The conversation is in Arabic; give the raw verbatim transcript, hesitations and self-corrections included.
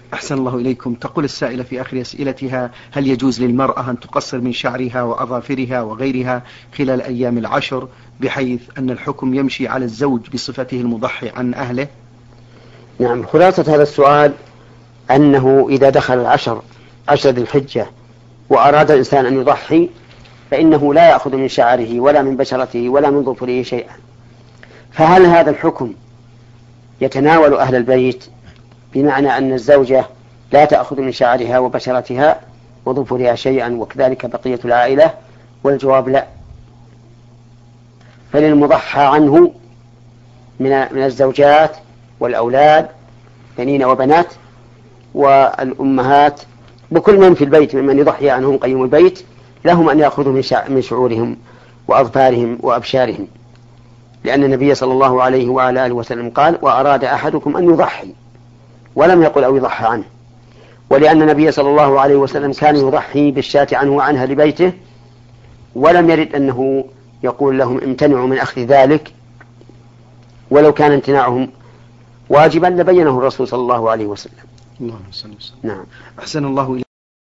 أحسن الله إليكم. تقول السائلة في آخر أسئلتها: هل يجوز للمرأة أن تقصر من شعرها وأظافرها وغيرها خلال أيام العشر بحيث أن الحكم يمشي على الزوج بصفته المضحي عن أهله؟ نعم، خلاصة هذا السؤال أنه إذا دخل العشر عشر ذي الحجة وأراد الإنسان أن يضحي فإنه لا يأخذ من شعره ولا من بشرته ولا من ظفره شيئا. فهل هذا الحكم يتناول أهل البيت بمعنى أن الزوجة لا تأخذ من شعرها وبشرتها وظفرها شيئا وكذلك بقية العائلة؟ والجواب لا. فللمضحى عنه من من الزوجات والأولاد بنين وبنات والأمهات بكل من في البيت ممن يضحي عنهم قيم البيت لهم أن يأخذوا من شعورهم وأظفارهم وأبشارهم، لأن النبي صلى الله عليه وعلى آله وسلم قال: وأراد أحدكم أن يضحي، ولم يقل أو يضحى عنه. ولأن النبي صلى الله عليه وسلم كان يضحي بالشاة عنه وعنها لبيته، ولم يرد أنه يقول لهم امتنعوا من أخذ ذلك، ولو كان امتناعهم واجبا لبينه الرسول صلى الله عليه وسلم. اللهم صل وسلم. نعم. أحسن الله إليك.